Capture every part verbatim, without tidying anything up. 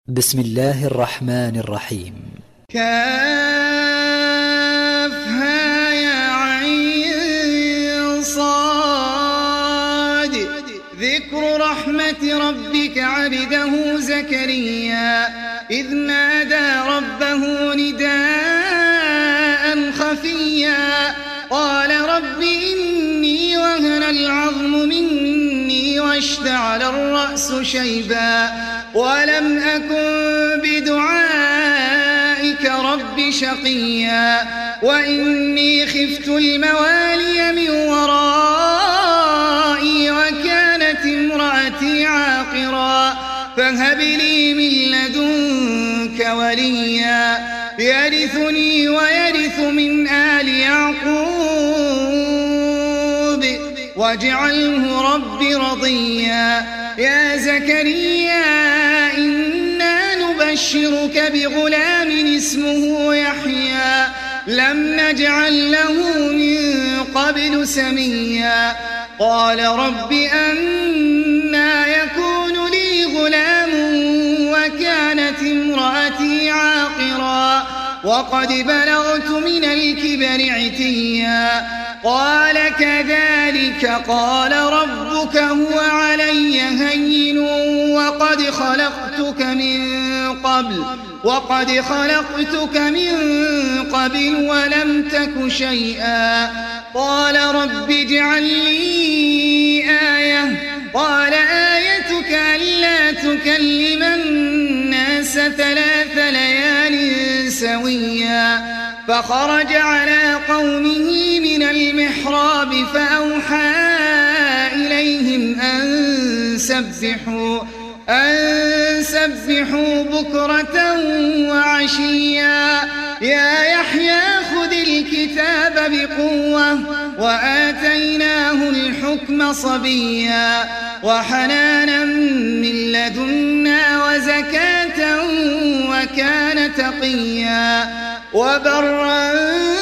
بسم الله الرحمن الرحيم. كافها يا عين صاد. ذكر رحمة ربك عبده زكريا إذ نادى ربه نداء خفيا قال رب إني وهن العظم مني واشتعل الرأس شيبا ولم أكن بدعائك رب شقيا وإني خفت الموالي من ورائي وكانت امرأتي عاقرا فهب لي من لدنك وليا يرثني ويرث من آل يعقوب واجعله رب رضيا. يا زكريا إنا نبشرك بغلام اسمه يحيى لم نجعل له من قبل سميا قال رب أنى يكون لي غلام وكانت امرأتي عاقرا وقد بلغت من الكبر عتيا قال كذلك قال ربك هو علي هين وقد خلقتك من قبل وقد خلقتك من قبل ولم تك شيئا قال رب اجعل لي آية قال آيتك ألا تكلم الناس ثلاث ليال سويا فخرج على قومه من المحراب فأوحى إليهم أن سبحوا أن سبحوا بكرة وعشيا يا يحيى خذ الكتاب بقوة وآتيناه الحكم صبيا وحنانا من لدنا وزكاة وكان تقيا وبرا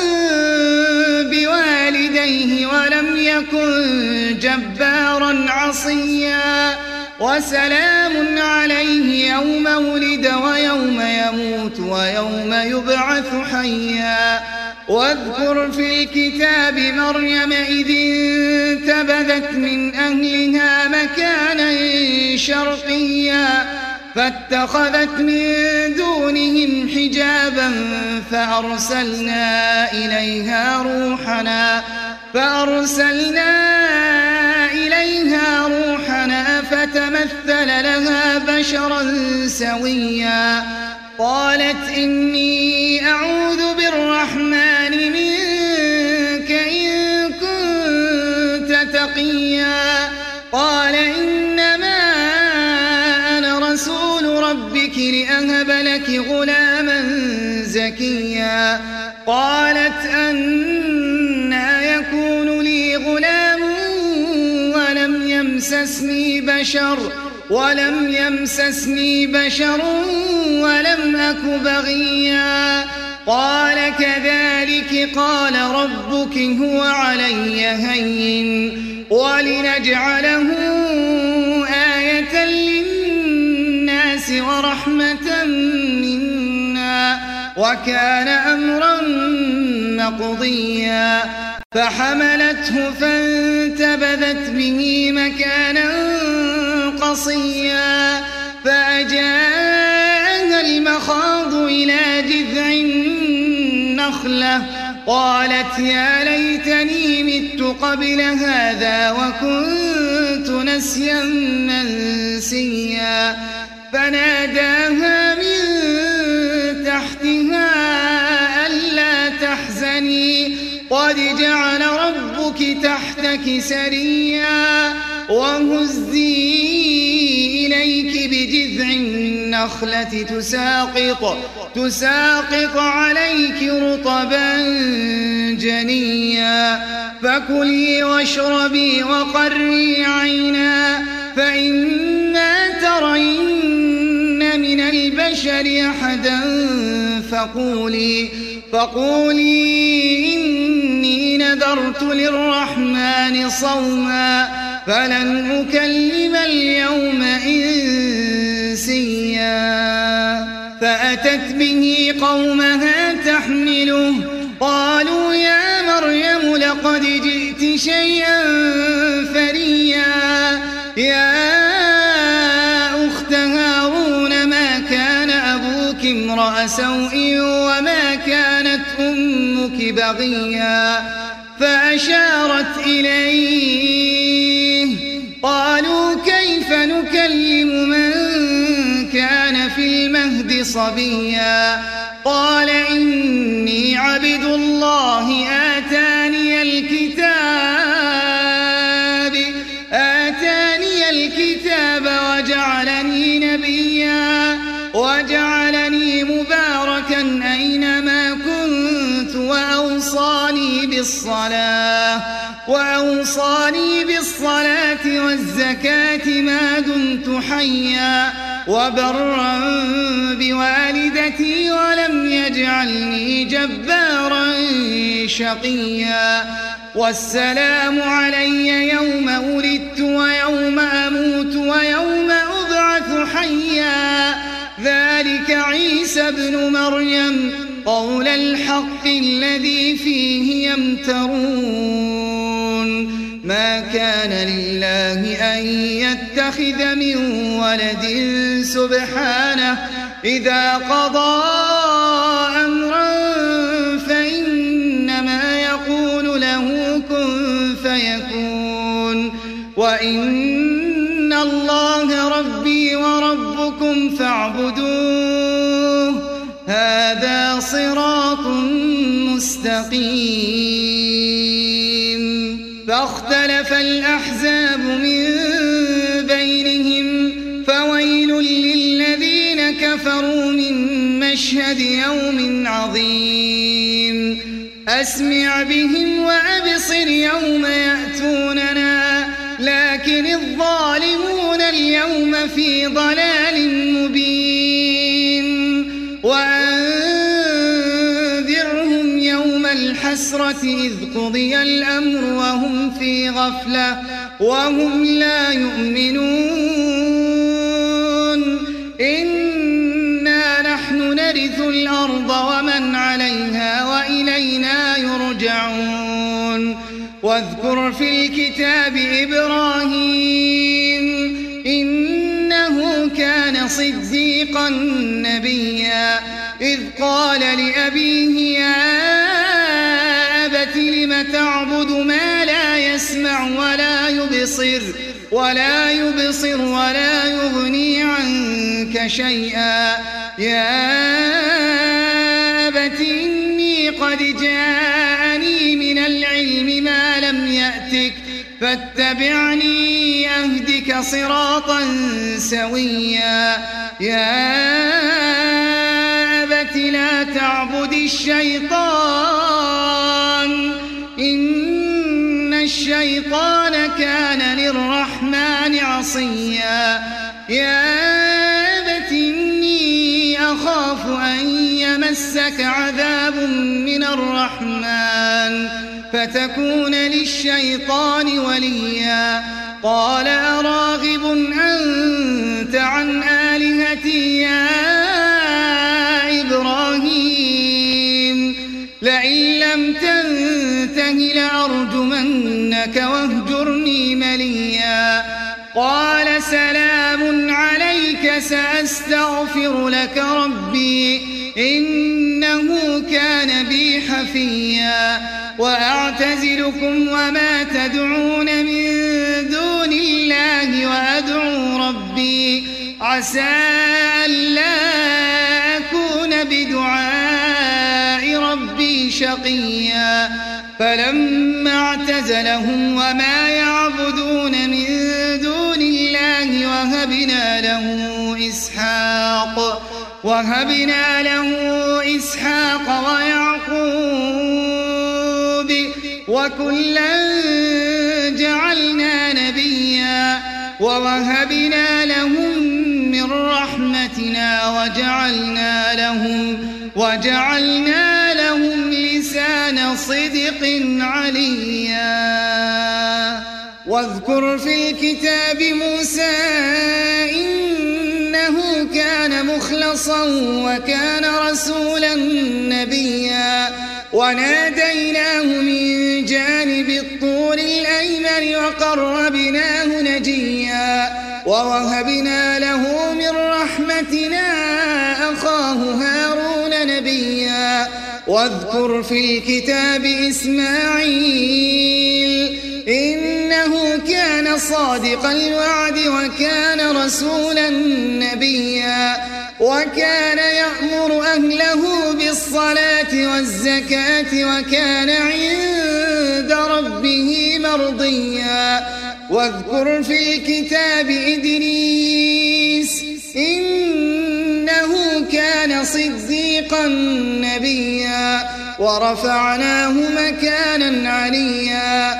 بوالديه ولم يكن جبارا عصيا وسلام عليه يوم ولد ويوم يموت ويوم يبعث حيا. واذكر في الكتاب مريم إذ انتبذت من أهلها مكانا شرقيا فاتخذت من دونهم حجابا فأرسلنا إليها روحنا فأرسلنا إليها روحنا فتمثل لها بشرا سويا قالت إني أعوذ بالرحمن منك إن كنت تقيا قال إنما أنا رسول ربك لأهب لك غلاما زكيا قالت أنى يكون لي غلام ولم يمسسني بشر ولم يمسسني بشر ولم أك بغيا قال كذلك قال ربك هو علي هين ولنجعله آية للناس ورحمة منا وكان أمرا مقضيا فحملته فانتبذت به مكانا قصيا فأجاءها المخاض إلى جذع النخلة قالت يا ليتني مت قبل هذا وكنت نسيا منسيا فناداها من تحتها ألا تحزني قد جعل ربك تحتك سريا وهزي إليك بجذع النخلة تساقط تساقط عليك رطبا جنيا فكلي واشربي وقري عينا فإما ترين من البشر أحدا فقولي فقولي إني نذرت للرحمن صوما فلن أكلم اليوم إنسيا. فأتت به قومها تحمله قالوا يا مريم لقد جئت شيئا فريا يا أخت هارون ما كان أبوك امرأ سوء وما كانت أمك بغيا فأشارت إليه قالوا كيف نكلم من كان في المهد صبيا قال إني عبد الله آتاني الكتاب آتاني الكتاب وجعلني نبيا وجعلني مباركا أينما كنت وأوصاني بالصلاة وأوصاني بالصلاة والزكاة ما دمت حيا وبرا بوالدتي ولم يجعلني جبارا شقيا والسلام علي يوم ولدت ويوم أموت ويوم أبعث حيا ذلك عيسى ابن مريم قول الحق الذي فيه يمترون ما كان لله أن يتخذ من ولد سبحانه إذا قضى أمرا فإنما يقول له كن فيكون وإن الله ربي وربكم فاعبدوه هذا صراط مستقيم فاختلف الأحزاب من بينهم فويل للذين كفروا من مشهد يوم عظيم أسمع بهم وأبصر يوم يأتوننا لكن الظالمون اليوم في ضلال مبين وأنذرهم يوم الحسرة إذ قضي الأمر وهم في غفلة وهم لا يؤمنون إنا نحن نرث الأرض ومن عليها وإلينا يرجعون واذكر في الكتاب إبراهيم إنه كان صديقا نبيا إذ قال لأبيه يا أبت لم تعبد ما لا يسمع ولا يبصر ولا يبصر ولا يغني عنك شيئا يا أبت إني قد جاءني من العلم ما لم يأتك فاتبعني أهدك صراطا سويا يا أبت لا تعبد الشيطان إن الشيطان كان للرحمن عصيا يا أبت إني أخاف أن يمسك عذاب من الرحمن فتكون للشيطان وليا قال أراغب أنت عن آلهتي يا إبراهيم لئن لم تنته لأرجمنك واهجرني مليا قال سلام عليك سأستغفر لك ربي إنه كان بي حفيا وأعتزلكم وما تدعون من دون الله وأدعو ربي عسى ألا أكون بدعاء ربي شقيا فلما اعتزلهم وما يعبدون من دون الله وهبنا له إسحاق وهبنا له إسحاق ويعقوب وكلا جعلنا نبيا ووهبنا لهم من رحمتنا وجعلنا لهم وجعلنا لهم لسان صدق عليا واذكر في الكتاب موسى إنه كان مخلصا وكان رسولا نبيا وناديناه من جانب الطور الأيمن وقربناه نجيا ووهبنا له من رحمتنا أخاه هارون نبيا واذكر في الكتاب إسماعيل إنه كان صادق الوعد وكان رسولا نبيا وكان يأمر أهله بالصلاة والزكاة وكان عند ربه مرضيا واذكر في الكتاب إدريس إنه كان صديقا نبيا ورفعناه مكانا عليا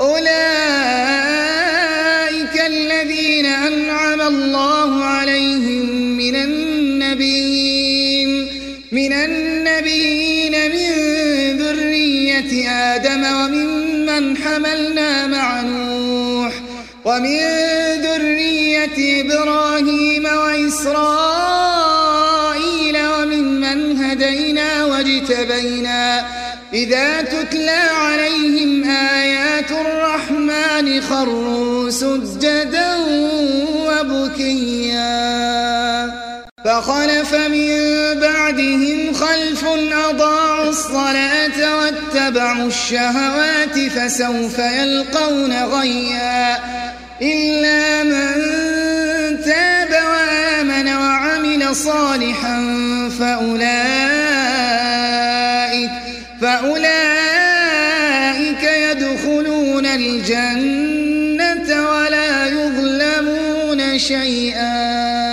أولئك الذين أنعم الله عليهم من النبيين من النبيين من ذرية آدم وممن حملنا مع نوح ومن ذرية إبراهيم وإسرائيل وممن هدينا واجتبينا إذا تتلى عليهم آيات الرحمن خروا سجدا وبكيا فخلف من بعدهم خلف أضاعوا الصلاة واتبعوا الشهوات فسوف يلقون غيا إلا من تاب وآمن وعمل صالحا فأولئك فأولئك يدخلون الجنة ولا يظلمون شيئا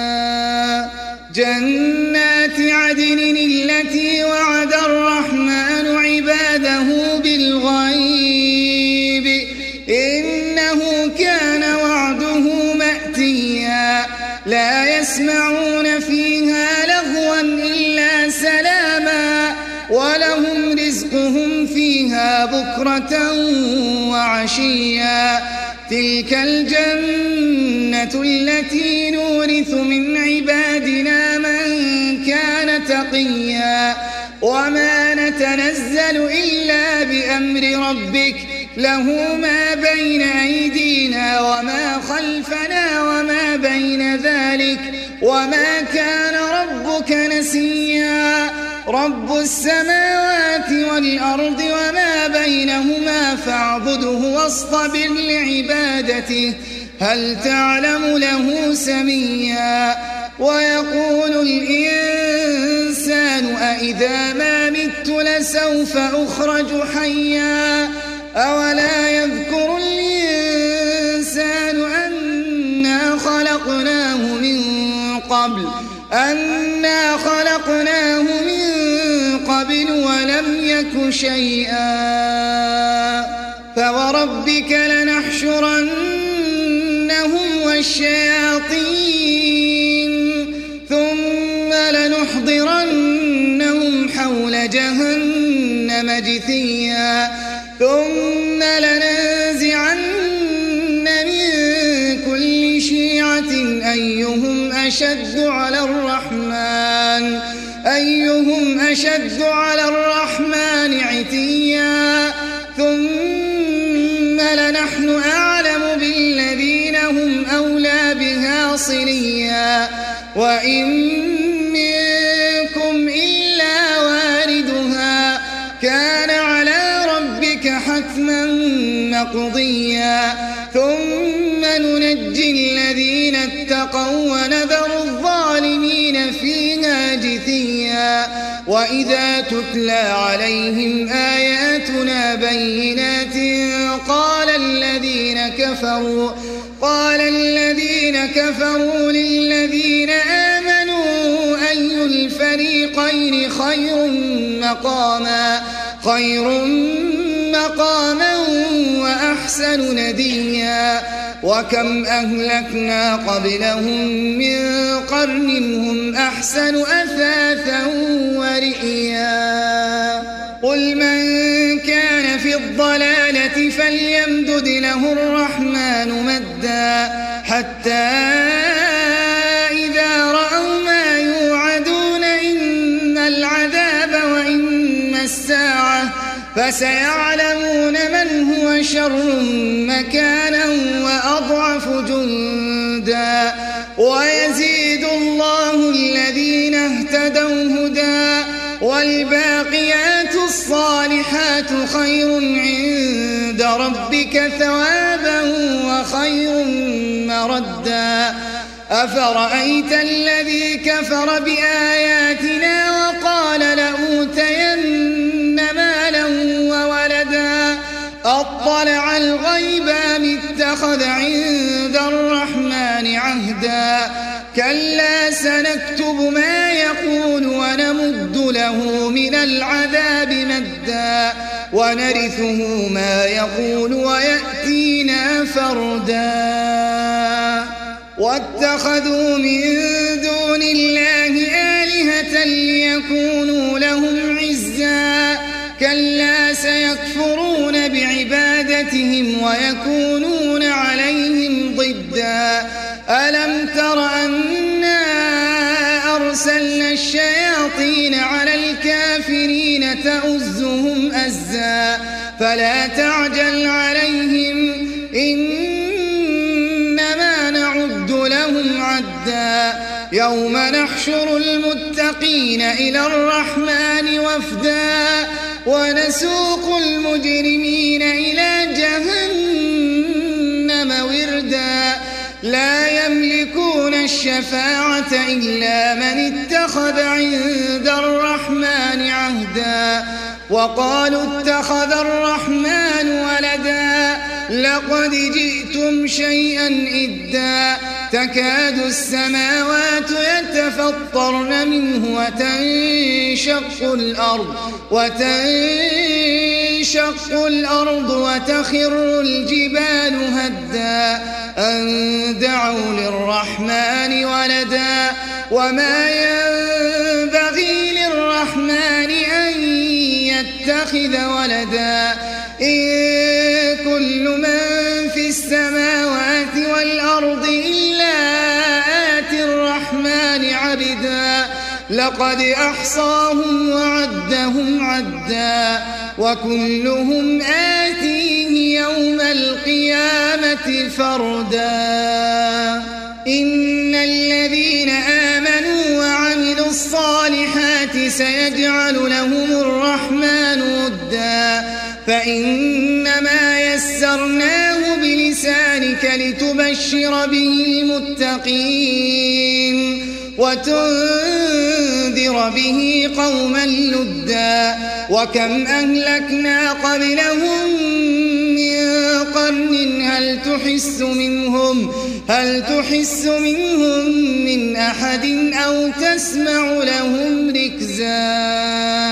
جنات عدن التي وعد الرحمن عباده بالغيب إنه كان وعده مأتيا لا يسمعون فيها لغوا إلا سلاما ولهم رزقهم فيها بكرة وعشيا تلك الجنة التي نورث من عبادنا من كان تقيا وما نتنزل إلا بأمر ربك له ما بين أيدينا وما خلفنا وما بين ذلك وما كان ربك نسيا رب السماوات والأرض وما بينهما فاعبده واصطبر لعبادته هل تعلم له سميا ويقول الإنسان أإذا ما مت لسوف أخرج حيا أولا يذكر الإنسان أنا خلقناه من قبل أنا خلقناه من قبل ولم يك شيئا فوربك لنحشرنهم والشياطين ثم لنحضرنهم حول جهنم جثيا ثم لننزعن من كل شيعة أيهم أشد على الرحمن أيهم أشد على الرحمن عتيا ثم لنحن أعلم بالذين هم أولى بها صليا وإن منكم إلا واردها كان على ربك حتما مقضيا ثم ننجي الذين اتقوا ونذر الظالمين فيها جثيا وإذا تتلى عليهم آياتنا بينات قال الذين كفروا قال الذين كفروا للذين آمنوا أي الفريقين خير مقاما خير مقاما وأحسن نديا وكم أهلكنا قبلهم من قرن هم أحسن أثاثا ورئيا قل من كان في الضلالة فليمدد له الرحمن مدا حتى إذا رأوا ما يوعدون فسيعلمون من هو شر مكانا وأضعف جندا ويزيد الله الذين اهتدوا هدى والباقيات الصالحات خير عند ربك ثوابا وخير مردا أفرأيت الذي كفر بآياتنا وقال لأوتين مالا وولدا أطلع الغيب أم اتخذ عند الرحمن عهدا كلا سنكتب ما يقول ونمد له من العذاب مدا ونرثه ما يقول ويأتينا فردا واتخذوا من دون الله آلهة ليكونوا لهم عزا كلا سيكفرون بعبادتهم ويكونون عليهم ضدا ألم تر أنا أرسلنا الشياطين على الكافرين تؤزهم أزا فلا تعجل عليهم إنما نعد لهم عدا يوم نحشر المتقين إلى الرحمن وفدا ونسوق المجرمين إلى جهنم وردا لا يملكون الشفاعة إلا من اتخذ عند الرحمن عهدا وقالوا اتخذ الرحمن ولدا لقد جئتم شيئا إدا تكاد السماوات يتفطرن منه وتنشق الأرض وتنشق الأرض وتخر الجبال هدا أن دعوا للرحمن ولدا وما ينبغي للرحمن أن يتخذ ولدا إن كل من في السماوات والأرض إلا آتي الرحمن عبدا لقد أحصاهم وعدهم عدا وكلهم آتيه يوم القيامة فردا إن الذين آمنوا وعملوا الصالحات سيجعل لهم الرحمن ودا فإنما يسرناه بلسانك لتبشر به المتقين وتنذر به قوما لدا وكم أهلكنا قبلهم من قرن هل تحس منهم هل تحس منهم من أحد أو تسمع لهم ركزا